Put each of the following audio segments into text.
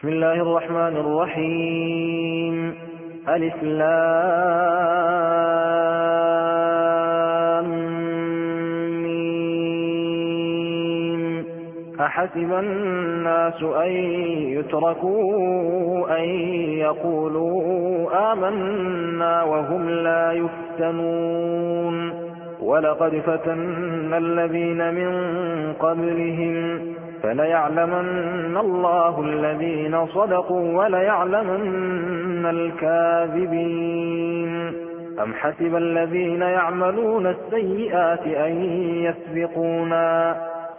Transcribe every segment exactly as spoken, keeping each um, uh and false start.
بسم الله الرحمن الرحيم. ألف لام ميم. أحسب الناس أن يتركوا أن يقولوا آمنا وهم لا يفتنون. ولقد فتنا الذين من قبلهم فليعلمن الله الذين صدقوا وليعلمن الكاذبين. أم حسب الذين يعملون السيئات أن يسبقونا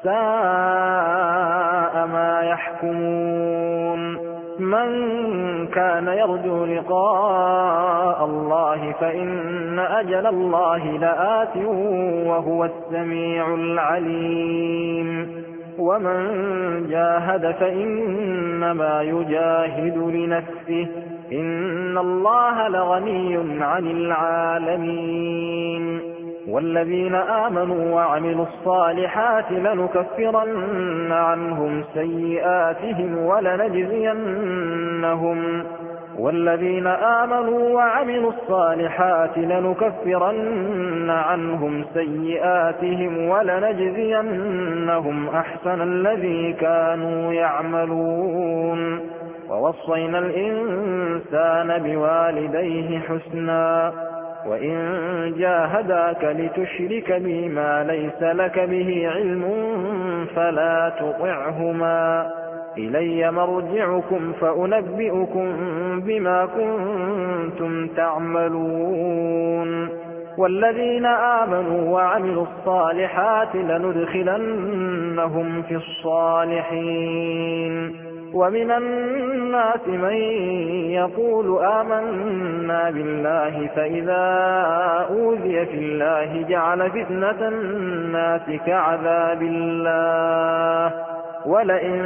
ساء ما يحكمون. من كان يرجو لقاء الله فإن أجل الله لآت وهو السميع العليم. ومن جاهد فإنما يجاهد لنفسه إن الله لغني عن العالمين. والذين آمنوا وعملوا الصالحات لنكفرن عنهم سيئاتهم ولنجزينهم والذين آمنوا وعملوا الصالحات لنكفرن عنهم سيئاتهم ولنجزينهم أحسن الذي كانوا يعملون. ووصينا الإنسان بوالديه حسنا وإن جاهداك لتشرك بي ما ليس لك به علم فلا تطعهما إلي مرجعكم فأنبئكم بما كنتم تعملون. والذين آمنوا وعملوا الصالحات لندخلنهم في الصالحين. ومن الناس من يقول آمنا بالله فإذا أوذي في الله جعل فتنة الناس كعذاب الله ولئن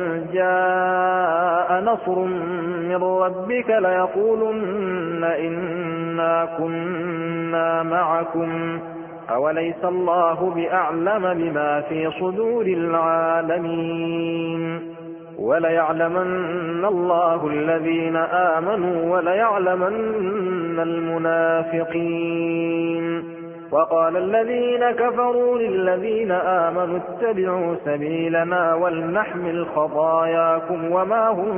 جاء نصر من ربك ليقولن إنا كنا معكم أوليس الله بأعلم بما في صدور العالمين. وليعلمن الله الذين آمنوا وليعلمن المنافقين. وقال الذين كفروا للذين آمنوا اتبعوا سبيلنا ولنحمل خطاياكم وما هم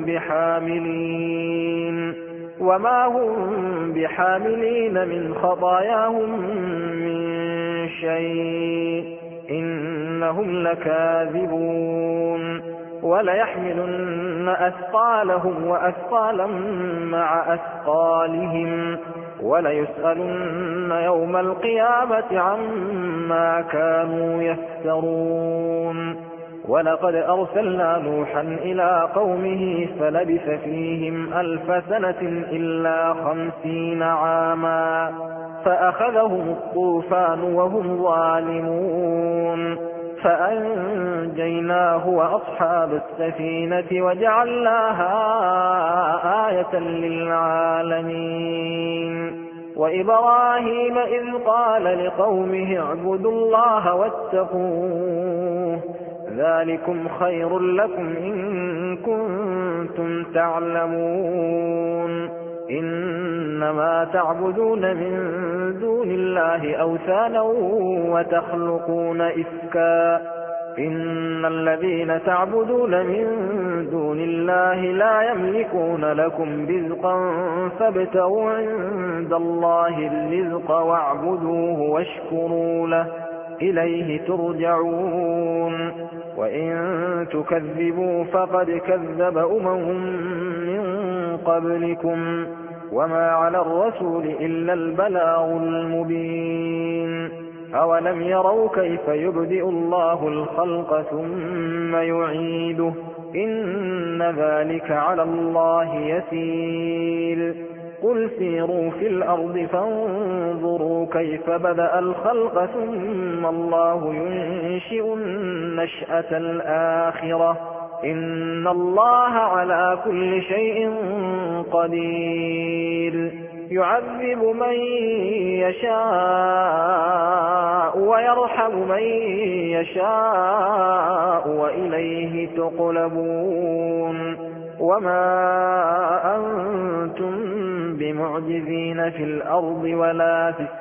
بحاملين وما هم بحاملين من خطاياهم من شيء إنهم لكاذبون. وليحملن أثقالهم وأثقالا مع أثقالهم وليسألن يوم القيامة عما كانوا يفترون. ولقد أرسلنا نوحا إلى قومه فلبث فيهم ألف سنة إلا خمسين عاما فأخذهم الطوفان وهم ظالمون فأنجيناه وأصحاب السفينة وجعلناها آية للعالمين. وإبراهيم إذ قال لقومه اعبدوا الله واتقوه ذلكم خير لكم إن كنتم تعلمون. إنما تعبدون من دون الله أوثانا وتخلقون إفكا إن الذين تعبدون من دون الله لا يملكون لكم رزقا فابتغوا عند الله الرزق واعبدوه واشكروا له إليه ترجعون. وإن تكذبوا فقد كذب أمم من قبلكم وما على الرسول إلا البلاغ المبين. أولم يروا كيف يبدئ الله الخلق ثم يعيده إن ذلك على الله يسير. قل سيروا في الأرض فانظروا كيف بدأ الخلق ثم الله ينشئ النشأة الآخرة إن الله على كل شيء قدير. يعذب من يشاء ويرحم من يشاء وإليه تقلبون. وما أنتم بمعجزين في الأرض ولا في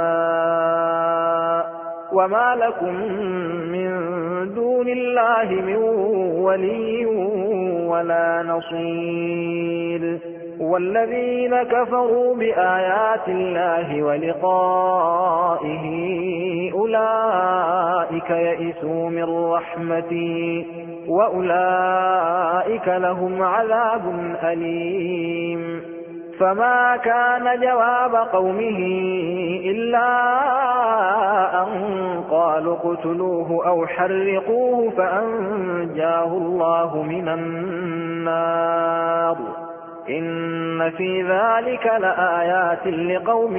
السماء وما لكم من دون الله من ولي ولا نصير والذين كفروا بآيات الله ولقائه أولئك يئسوا من رحمتي وأولئك لهم عذاب أليم فما كان جواب قومه إلا أن قالوا اقتلوه أو حرقوه فأنجاه الله من النار إن في ذلك لآيات لقوم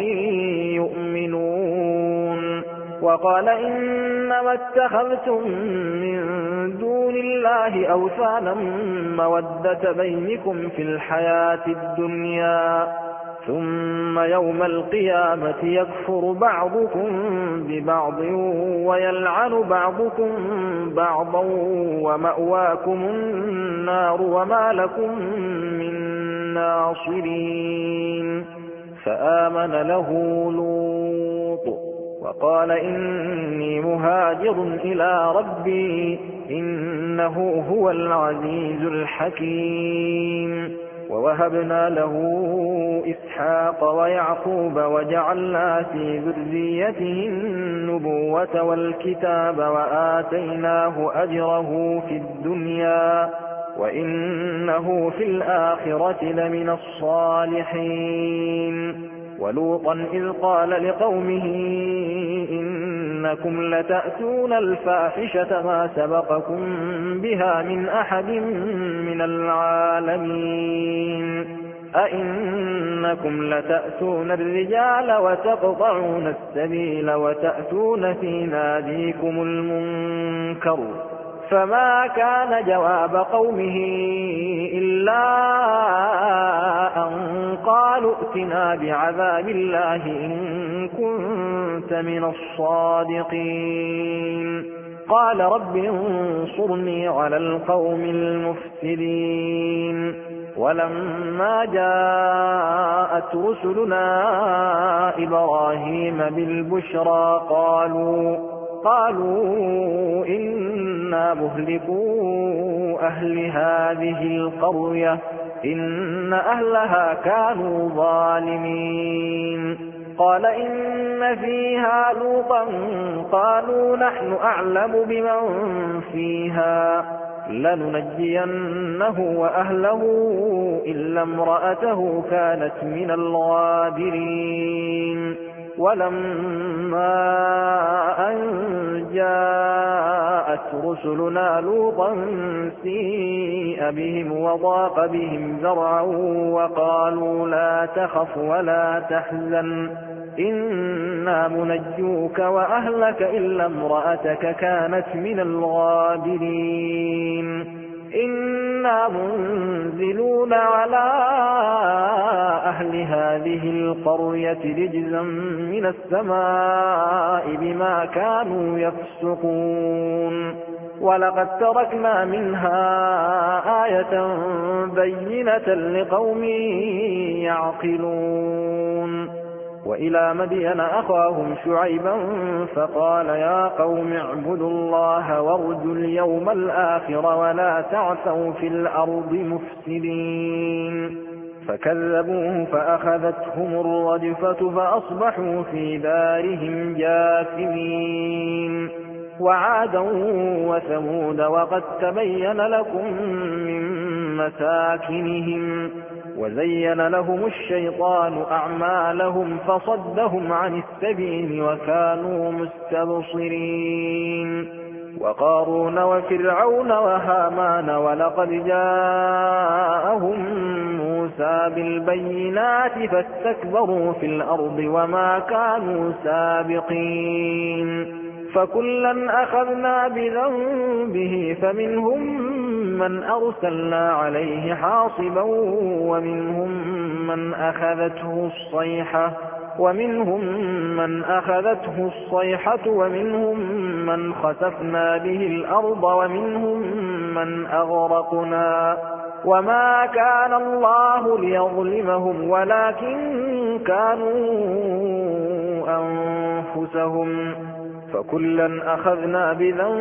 يؤمنون وقال إنما اتخذتم من دون الله أوثانا مودة بينكم في الحياة الدنيا ثم يوم القيامة يكفر بعضكم ببعض ويلعن بعضكم بعضا ومأواكم النار وما لكم من ناصرين فآمن له لوط وقال إني مهاجر إلى ربي إنه هو العزيز الحكيم ووهبنا له إسحاق ويعقوب وجعلنا في ذريته النبوة والكتاب وآتيناه أجره في الدنيا وإنه في الآخرة لمن الصالحين ولوطا إذ قال لقومه إنكم لتأتون الفاحشة ما سبقكم بها من أحد من العالمين أئنكم لتأتون الرجال وتقطعون السبيل وتأتون في ناديكم المنكر فما كان جواب قومه إلا أن قالوا ائتنا بعذاب الله إن كنت من الصادقين قال رب انصرني على القوم المفسدين ولما جاءت رسلنا إبراهيم بالبشرى قالوا قالوا إنا مهلكو أهل هذه القرية إن أهلها كانوا ظالمين قال إن فيها لوطا قالوا نحن أعلم بمن فيها لننجينه وأهله إلا امرأته كانت من الغابرين ولما أن جاءت رسلنا لوطا سيء بهم وضاق بهم ذرعا وقالوا لا تخف ولا تحزن إنا منجوك وأهلك إلا امرأتك كانت من الغابرين إنا منزلون على أهل هذه القرية رجزا من السماء بما كانوا يفسقون ولقد تركنا منها آية بينة لقوم يعقلون وإلى مدين أخاهم شعيبا فقال يا قوم اعبدوا الله وارجوا اليوم الآخر ولا تعثوا في الأرض مفسدين فكذبوه فأخذتهم الرجفة فأصبحوا في دارهم جاثمين وعادا وثمود وقد تبين لكم من مساكنهم وزين لهم الشيطان أعمالهم فصدهم عن السبيل وكانوا مستبصرين وقارون وفرعون وهامان ولقد جاءهم موسى بالبينات فاستكبروا في الأرض وما كانوا سابقين فكلا أخذنا بذنبه فمنهم من أرسلنا عليه حاصبا ومنهم من أخذته الصيحة ومنهم من أخذته الصيحة ومنهم من خسفنا به الأرض ومنهم من أغرقنا وما كان الله ليظلمهم ولكن كانوا أنفسهم فكلا أخذنا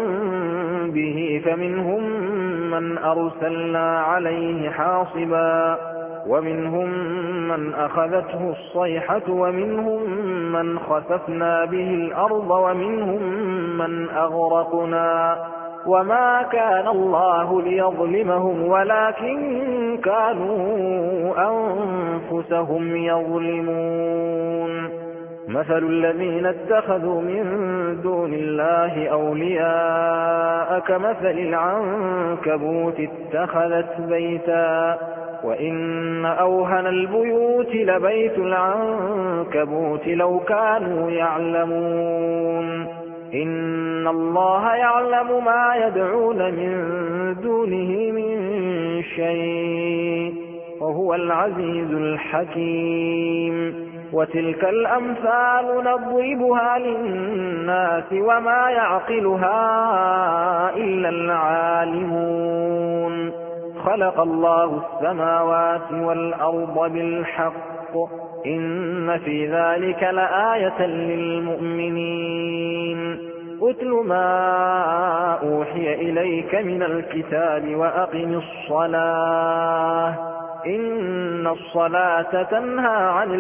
بذنبه فمنهم من أرسلنا عليه حاصبا ومنهم من أخذته الصيحة ومنهم من خسفنا به الأرض ومنهم من أغرقنا وما كان الله ليظلمهم ولكن كانوا أنفسهم يظلمون مثل الذين اتخذوا من دون الله أولياء كمثل العنكبوت اتخذت بيتا وإن أوهن البيوت لبيت العنكبوت لو كانوا يعلمون إن الله يعلم ما يدعون من دونه من شيء وهو العزيز الحكيم وتلك الأمثال نضربها للناس وما يعقلها إلا العالمون خلق الله السماوات والأرض بالحق إن في ذلك لآية للمؤمنين أتل ما أوحي إليك من الكتاب وأقم الصلاة إن الصلاة تنهى عن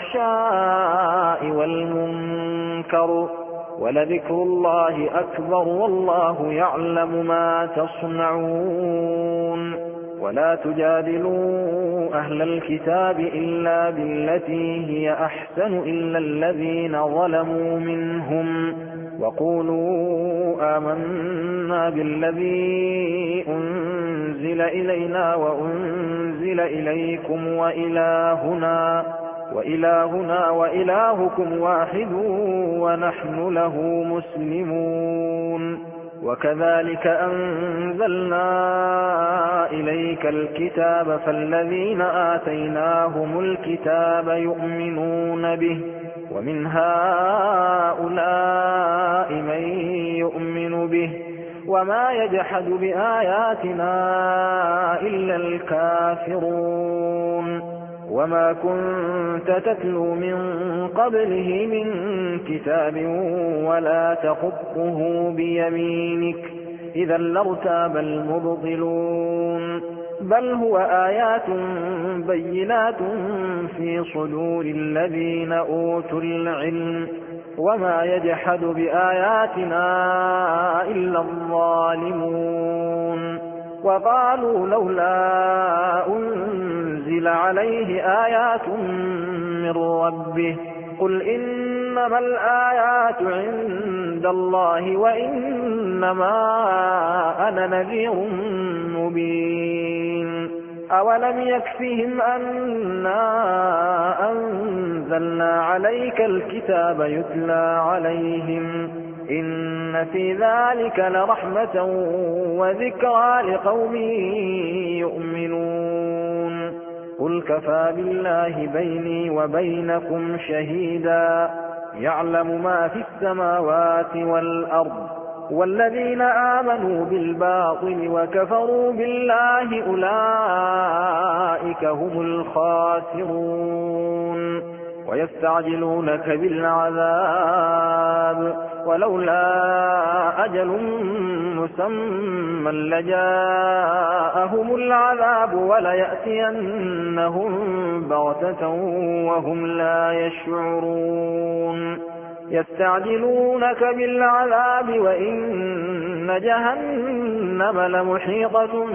الفحشاء والمنكر ولذكر الله أكبر والله يعلم ما تصنعون ولا تجادلوا أهل الكتاب إلا بالتي هي أحسن إلا الذين ظلموا منهم وقولوا آمنا بالذي أنزل إلينا وأنزل إليكم وإلهنا وإلهنا وإلهكم واحد ونحن له مسلمون وكذلك أنزلنا إليك الكتاب فالذين آتيناهم الكتاب يؤمنون به ومن هؤلاء من يؤمن به وما يجحد بآياتنا إلا الكافرون وما كنت تتلو من قبله من كتاب ولا تخطه بيمينك إذا لارتاب المبطلون بل هو آيات بينات في صدور الذين أوتوا العلم وما يجحد بآياتنا إلا الظالمون وقالوا لولا أنزل عليه آيات من ربه قل إنما الآيات عند الله وإنما أنا نذير مبين أولم يكفهم أنا أنزلنا عليك الكتاب يتلى عليهم إن في ذلك لرحمة وذكرى لقوم يؤمنون قل كفى بالله بيني وبينكم شهيدا يعلم ما في السماوات والأرض والذين آمنوا بالباطل وكفروا بالله أولئك هم الخاسرون ويستعجلونك بالعذاب ولولا أجل مسمى لجاءهم العذاب وليأتينهم بغتة وهم لا يشعرون يستعجلونك بالعذاب وإن جهنم لمحيطة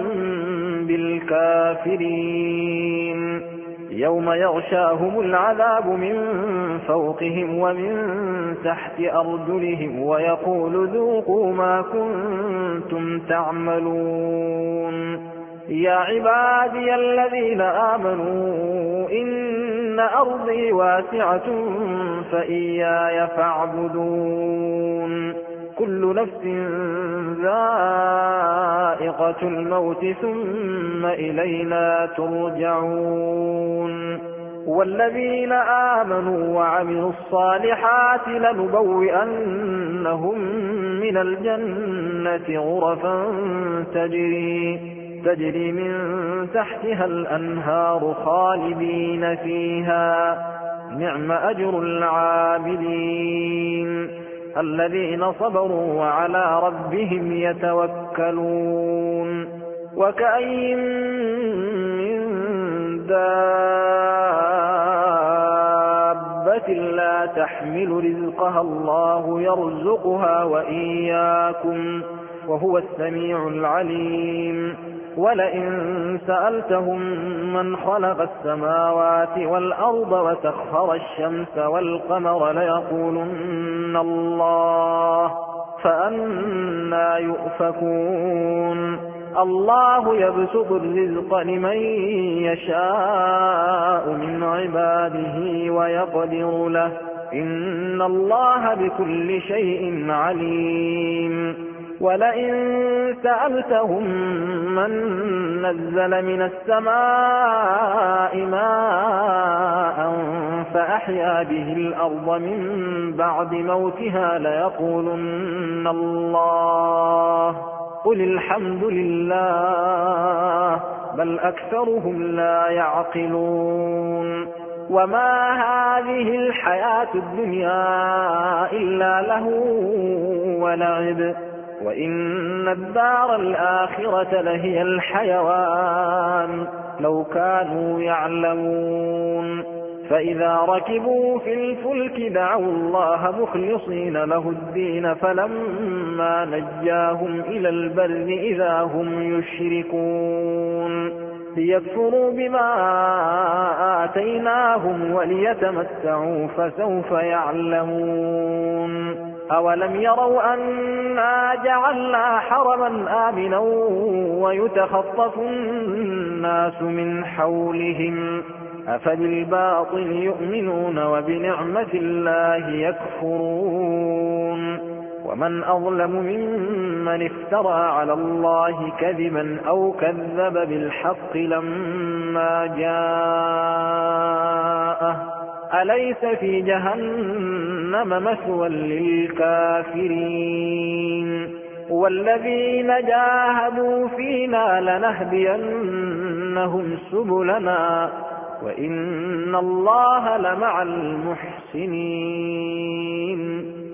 بالكافرين يوم يغشاهم العذاب من فوقهم ومن تحت أرجلهم ويقول ذوقوا ما كنتم تعملون يا عبادي الذين آمنوا إن أرضي واسعة فإياي فاعبدون كل نفس ذائقة الموت ثم إلينا ترجعون والذين آمنوا وعملوا الصالحات لنبوئنهم من الجنة غرفا تجري تجري من تحتها الأنهار خالدين فيها نعم أجر العاملين الذين صبروا وعلى ربهم يتوكلون وكأين من دابة لا تحمل رزقها الله يرزقها وإياكم وهو السميع العليم ولئن سألتهم من خلق السماوات والأرض وسخر الشمس والقمر ليقولن الله فأنى يؤفكون الله يبسط الرزق لمن يشاء من عباده ويقدر له إن الله بكل شيء عليم ولئن سألتهم من نزل من السماء ماء فأحيا به الأرض من بعد موتها ليقولن الله قل الحمد لله بل أكثرهم لا يعقلون وما هذه الحياة الدنيا إلا لهو ولعب وإن الدار الآخرة لهي الحيوان لو كانوا يعلمون فإذا ركبوا في الفلك دعوا الله مخلصين له الدين فلما نجاهم إلى البر إذا هم يشركون ليكفروا بما آتيناهم وليتمتعوا فسوف يعلمون أولم يروا أنا جعلنا حرما آمنا ويتخطف الناس من حولهم أفبالباطل يؤمنون وبنعمة الله يكفرون ومن أظلم ممن افترى على الله كذبا أو كذب بالحق لما جاءه أليس في جهنم مثوى للكافرين والذين جاهدوا فينا لنهدينهم سبلنا وإن الله لمع المحسنين